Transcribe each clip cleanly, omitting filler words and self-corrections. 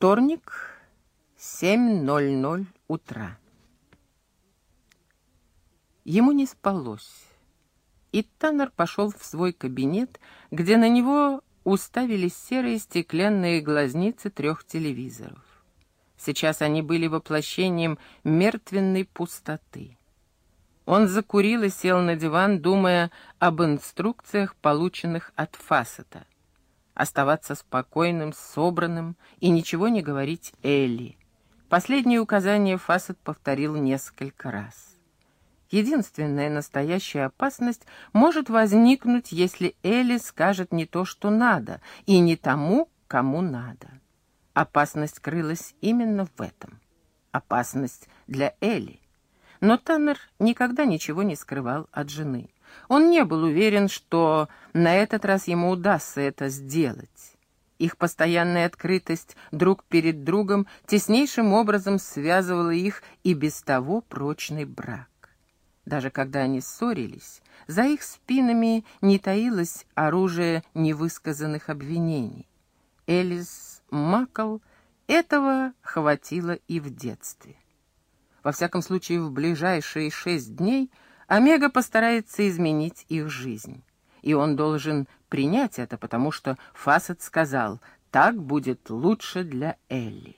Вторник, 7:00 утра. Ему не спалось, и Таннер пошел в свой кабинет, где на него уставились серые стеклянные глазницы 3 телевизоров. Сейчас они были воплощением мертвенной пустоты. Он закурил и сел на диван, думая об инструкциях, полученных от Фассета. Оставаться спокойным, собранным и ничего не говорить Элли. Последнее указание Фассет повторил несколько раз. Единственная настоящая опасность может возникнуть, если Элли скажет не то, что надо, и не тому, кому надо. Опасность крылась именно в этом. Опасность для Элли. Но Таннер никогда ничего не скрывал от жены. Он не был уверен, что на этот раз ему удастся это сделать. Их постоянная открытость друг перед другом теснейшим образом связывала их и без того прочный брак. Даже когда они ссорились, за их спинами не таилось оружие невысказанных обвинений. Элис Маккл этого хватило и в детстве. Во всяком случае, в ближайшие 6 дней Омега постарается изменить их жизнь. И он должен принять это, потому что Фассет сказал, так будет лучше для Элли.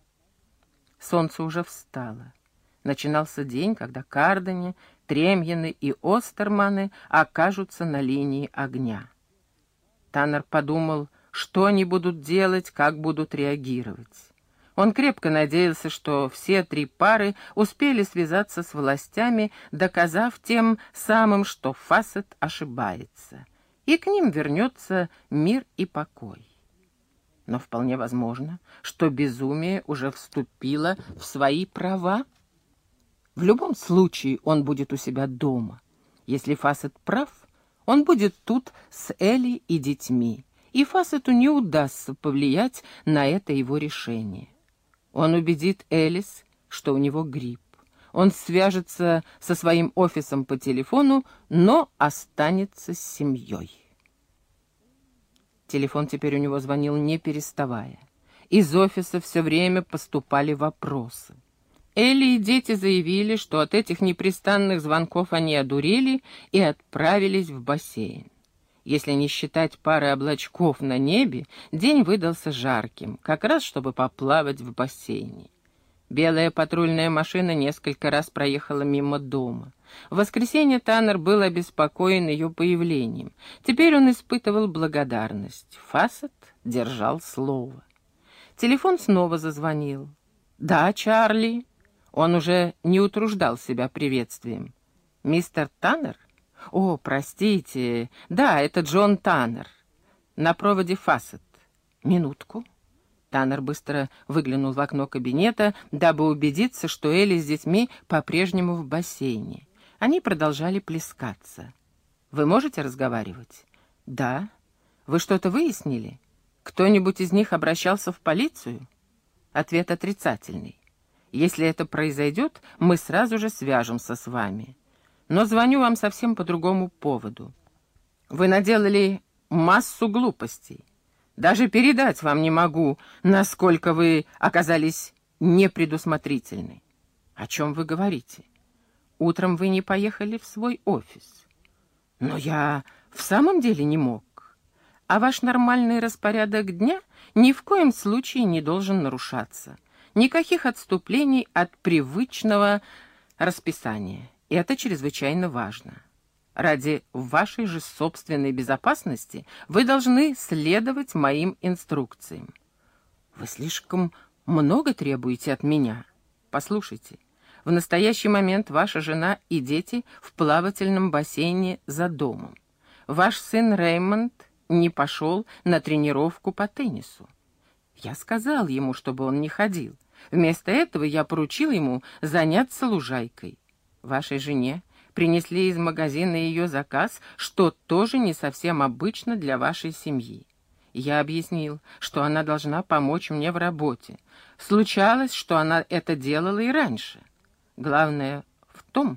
Солнце уже встало. Начинался день, когда Кардани, Тремьены и Остерманы окажутся на линии огня. Таннер подумал, что они будут делать, как будут реагировать. Он крепко надеялся, что все 3 пары успели связаться с властями, доказав тем самым, что Фассет ошибается, и к ним вернется мир и покой. Но вполне возможно, что безумие уже вступило в свои права. В любом случае он будет у себя дома. Если Фассет прав, он будет тут с Элли и детьми, и Фассету не удастся повлиять на это его решение. Он убедит Элис, что у него грипп. Он свяжется со своим офисом по телефону, но останется с семьей. Телефон теперь у него звонил не переставая. Из офиса все время поступали вопросы. Элли и дети заявили, что от этих непрестанных звонков они одурели и отправились в бассейн. Если не считать пары облачков на небе, день выдался жарким, как раз чтобы поплавать в бассейне. Белая патрульная машина несколько раз проехала мимо дома. В воскресенье Таннер был обеспокоен ее появлением. Теперь он испытывал благодарность. Фассет держал слово. Телефон снова зазвонил. «Да, Чарли». Он уже не утруждал себя приветствием. «Мистер Таннер? О, простите. Да, это Джон Таннер. На проводе Фассет. Минутку». Таннер быстро выглянул в окно кабинета, дабы убедиться, что Элли с детьми по-прежнему в бассейне. Они продолжали плескаться. «Вы можете разговаривать?» «Да». «Вы что-то выяснили? Кто-нибудь из них обращался в полицию?» Ответ отрицательный. «Если это произойдет, мы сразу же свяжемся с вами. Но звоню вам совсем по другому поводу. Вы наделали массу глупостей. Даже передать вам не могу, насколько вы оказались непредусмотрительны». «О чем вы говорите? Утром вы не поехали в свой офис». «Но я в самом деле не мог. А ваш нормальный распорядок дня ни в коем случае не должен нарушаться. Никаких отступлений от привычного расписания. И это чрезвычайно важно. Ради вашей же собственной безопасности вы должны следовать моим инструкциям». «Вы слишком много требуете от меня. Послушайте, в настоящий момент ваша жена и дети в плавательном бассейне за домом. Ваш сын Реймонд не пошел на тренировку по теннису. Я сказал ему, чтобы он не ходил. Вместо этого я поручил ему заняться лужайкой. Вашей жене принесли из магазина ее заказ, что тоже не совсем обычно для вашей семьи. Я объяснил, что она должна помочь мне в работе. Случалось, что она это делала и раньше. Главное в том,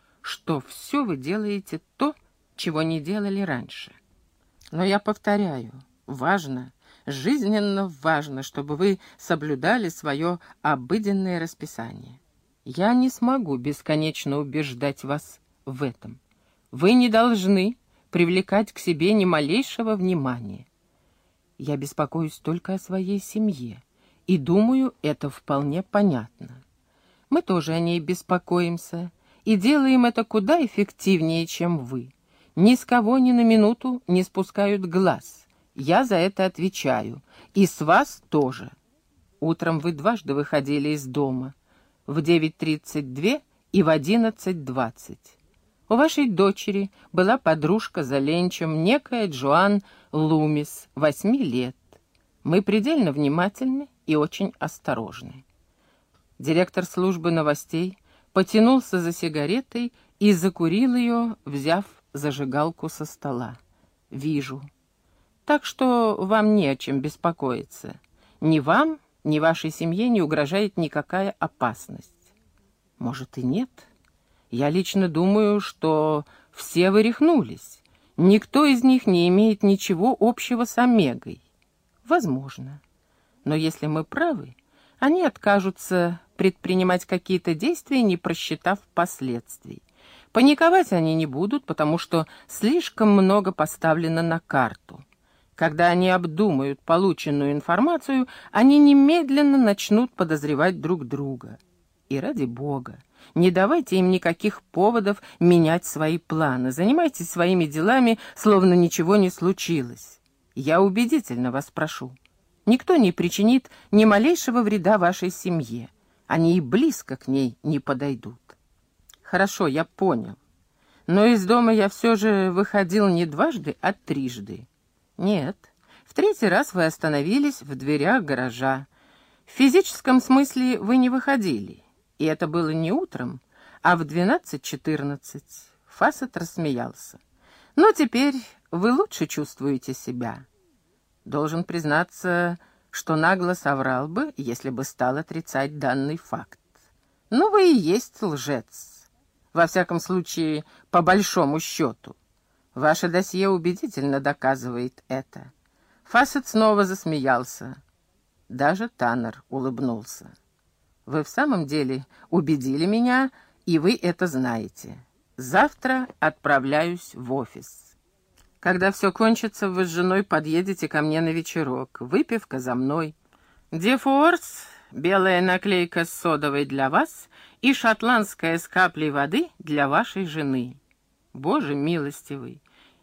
что все вы делаете то, чего не делали раньше. Но я повторяю, важно жизненно важно, чтобы вы соблюдали свое обыденное расписание. Я не смогу бесконечно убеждать вас в этом. Вы не должны привлекать к себе ни малейшего внимания. Я беспокоюсь только о своей семье, и думаю, это вполне понятно. Мы тоже о ней беспокоимся, и делаем это куда эффективнее, чем вы. Ни с кого ни на минуту не спускают глаз. Я за это отвечаю, и с вас тоже. Утром вы дважды выходили из дома, в 9:32 и в 11:20. У вашей дочери была подружка за ленчем, некая Джоан Лумис, 8 лет. Мы предельно внимательны и очень осторожны. Директор службы новостей потянулся за сигаретой и закурил ее, взяв зажигалку со стола. «Вижу. Так что вам не о чем беспокоиться. Ни вам, ни вашей семье не угрожает никакая опасность». «Может, и нет? Я лично думаю, что все вы рехнулись. Никто из них не имеет ничего общего с Омегой. Возможно. Но если мы правы, они откажутся предпринимать какие-то действия, не просчитав последствий. Паниковать они не будут, потому что слишком много поставлено на карту. Когда они обдумают полученную информацию, они немедленно начнут подозревать друг друга. И ради Бога, не давайте им никаких поводов менять свои планы. Занимайтесь своими делами, словно ничего не случилось. Я убедительно вас прошу. Никто не причинит ни малейшего вреда вашей семье. Они и близко к ней не подойдут. Хорошо, я понял. Но из дома я все же выходил не дважды, а трижды. Нет, в третий раз вы остановились в дверях гаража. В физическом смысле вы не выходили. И это было не утром, а в 12:14. Фассет рассмеялся. Но теперь вы лучше чувствуете себя. Должен признаться, что нагло соврал бы, если бы стал отрицать данный факт. Но вы и есть лжец. Во всяком случае, по большому счету. Ваше досье убедительно доказывает это. Фассет снова засмеялся. Даже Таннер улыбнулся. Вы в самом деле убедили меня, и вы это знаете. Завтра отправляюсь в офис. Когда все кончится, вы с женой подъедете ко мне на вечерок. Выпивка за мной. Дефорс, белая наклейка с содовой для вас и шотландская с каплей воды для вашей жены. Боже милостивый,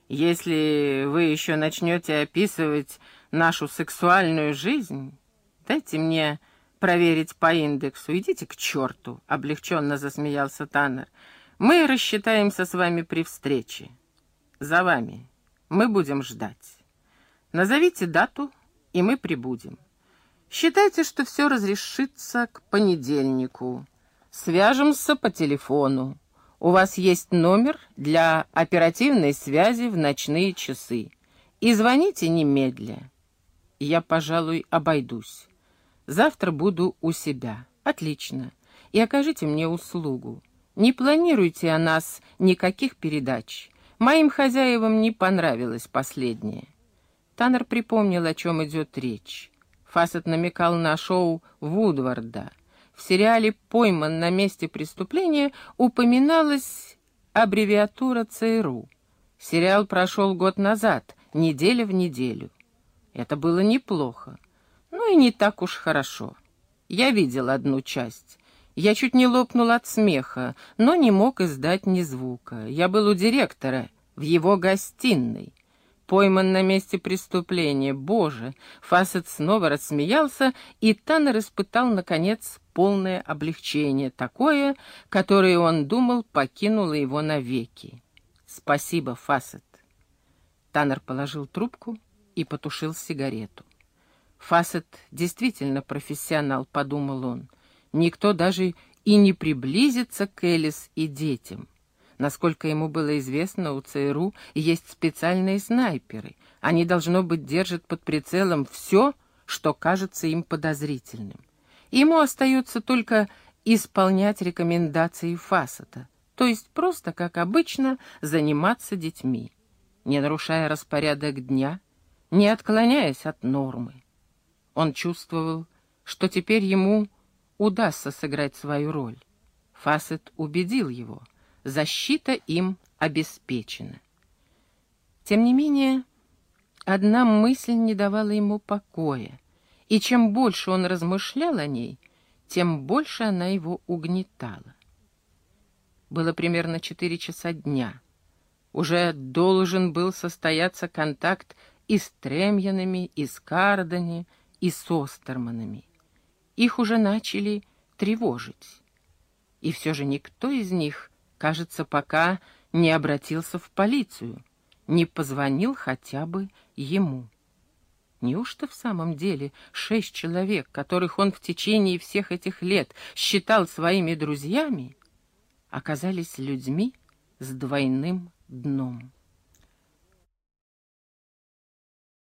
если вы еще начнете описывать нашу сексуальную жизнь, дайте мне проверить по индексу. Идите к черту, — облегченно засмеялся Таннер. Мы рассчитаемся с вами при встрече. За вами. Мы будем ждать. Назовите дату, и мы прибудем. Считайте, что все разрешится к понедельнику. Свяжемся по телефону. У вас есть номер для оперативной связи в ночные часы. И звоните немедля. Я, пожалуй, обойдусь. Завтра буду у себя. Отлично. И окажите мне услугу. Не планируйте о нас никаких передач. Моим хозяевам не понравилось последнее. Таннер припомнил, о чем идет речь. Фассет намекал на шоу Вудварда. В сериале «Пойман на месте преступления» упоминалась аббревиатура ЦРУ. Сериал прошел год назад, неделя в неделю. Это было неплохо, но и не так уж хорошо. Я видел одну часть. Я чуть не лопнул от смеха, но не мог издать ни звука. Я был у директора, в его гостиной. Пойман на месте преступления. Боже! Фассет снова рассмеялся, и Таннер испытал, наконец, полное облегчение, такое, которое он думал, покинуло его навеки. Спасибо, Фассет. Таннер положил трубку и потушил сигарету. Фассет действительно профессионал, подумал он. Никто даже и не приблизится к Элис и детям. Насколько ему было известно, у ЦРУ есть специальные снайперы. Они, должно быть, держат под прицелом все, что кажется им подозрительным. Ему остается только исполнять рекомендации Фассета, то есть просто, как обычно, заниматься детьми, не нарушая распорядок дня, не отклоняясь от нормы. Он чувствовал, что теперь ему удастся сыграть свою роль. Фасет убедил его, защита им обеспечена. Тем не менее, одна мысль не давала ему покоя, и чем больше он размышлял о ней, тем больше она его угнетала. Было примерно 4 часа дня. Уже должен был состояться контакт и с Тремьянами, и с Кардани, и с Остерманами. Их уже начали тревожить. И все же никто из них, кажется, пока не обратился в полицию, не позвонил хотя бы ему. Неужто в самом деле 6 человек, которых он в течение всех этих лет считал своими друзьями, оказались людьми с двойным дном?